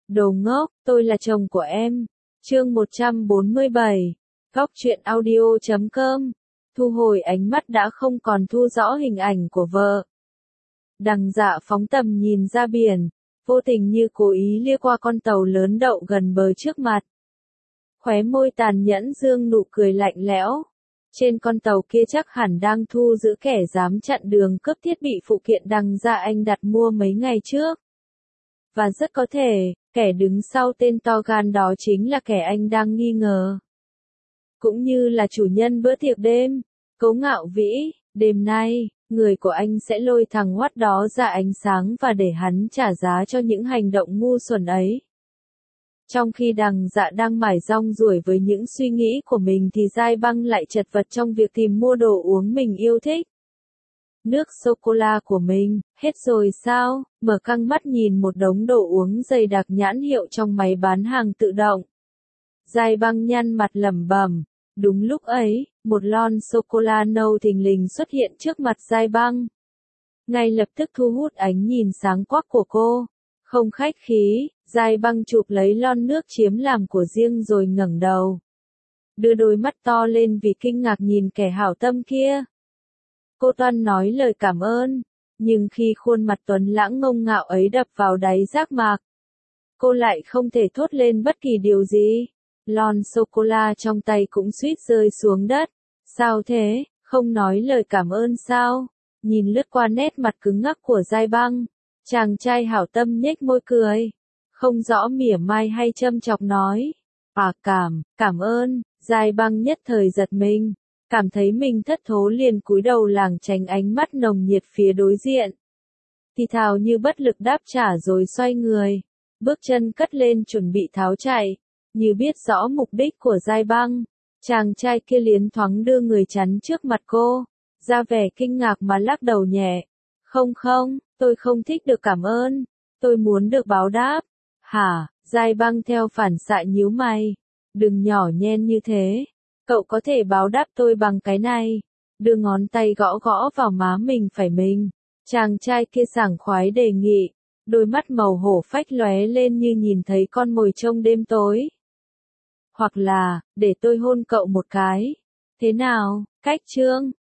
Đồ ngốc, tôi là chồng của em. Chương 147. Góc truyện audio.com. Thu hồi ánh mắt đã không còn thu rõ hình ảnh của vợ. Đằng Dạ phóng tầm nhìn ra biển, vô tình như cố ý lia qua con tàu lớn đậu gần bờ trước mặt. Khóe môi tàn nhẫn dương nụ cười lạnh lẽo. Trên con tàu kia chắc hẳn đang thu giữ kẻ dám chặn đường cướp thiết bị phụ kiện Đằng Dạ anh đặt mua mấy ngày trước. Và rất có thể, kẻ đứng sau tên to gan đó chính là kẻ anh đang nghi ngờ. Cũng như là chủ nhân bữa tiệc đêm, Cố Ngạo Vĩ, đêm nay, người của anh sẽ lôi thằng Hoắt đó ra ánh sáng và để hắn trả giá cho những hành động ngu xuẩn ấy. Trong khi Đằng Dạ đang mải rong ruổi với những suy nghĩ của mình thì Giai Băng lại chật vật trong việc tìm mua đồ uống mình yêu thích. Nước sô-cô-la của mình, hết rồi sao? Mở căng mắt nhìn một đống đồ uống dày đặc nhãn hiệu trong máy bán hàng tự động. Giai Băng nhăn mặt lẩm bẩm. Đúng lúc ấy, một lon sô-cô-la nâu thình lình xuất hiện trước mặt Giai Băng. Ngay lập tức thu hút ánh nhìn sáng quắc của cô. Không khách khí, Giai Băng chụp lấy lon nước chiếm làm của riêng rồi ngẩng đầu. Đưa đôi mắt to lên vì kinh ngạc nhìn kẻ hảo tâm kia. Cô toan nói lời cảm ơn, nhưng khi khuôn mặt tuấn lãng ngông ngạo ấy đập vào đáy giác mạc, cô lại không thể thốt lên bất kỳ điều gì. Lon sô-cô-la trong tay cũng suýt rơi xuống đất. Sao thế, không nói lời cảm ơn sao? Nhìn lướt qua nét mặt cứng ngắc của Giai Băng, chàng trai hảo tâm nhếch môi cười, không rõ mỉa mai hay châm chọc nói. Cảm ơn. Giai Băng nhất thời giật mình, cảm thấy mình thất thố liền cúi đầu lảng tránh ánh mắt nồng nhiệt phía đối diện. Thì thào như bất lực đáp trả rồi xoay người, bước chân cất lên chuẩn bị tháo chạy. Như biết rõ mục đích của Giai Băng, chàng trai kia liến thoáng đưa người chắn trước mặt cô, ra vẻ kinh ngạc mà lắc đầu nhẹ. Không, tôi không thích được cảm ơn, tôi muốn được báo đáp. Hả? Giai Băng theo phản xạ nhíu mày. Đừng nhỏ nhen như thế, cậu có thể báo đáp tôi bằng cái này. Đưa ngón tay gõ gõ vào má mình phải mình. Chàng trai kia sảng khoái đề nghị, đôi mắt màu hổ phách lóe lên như nhìn thấy con mồi trong đêm tối. Hoặc là, để tôi hôn cậu một cái. Thế nào, cách chương?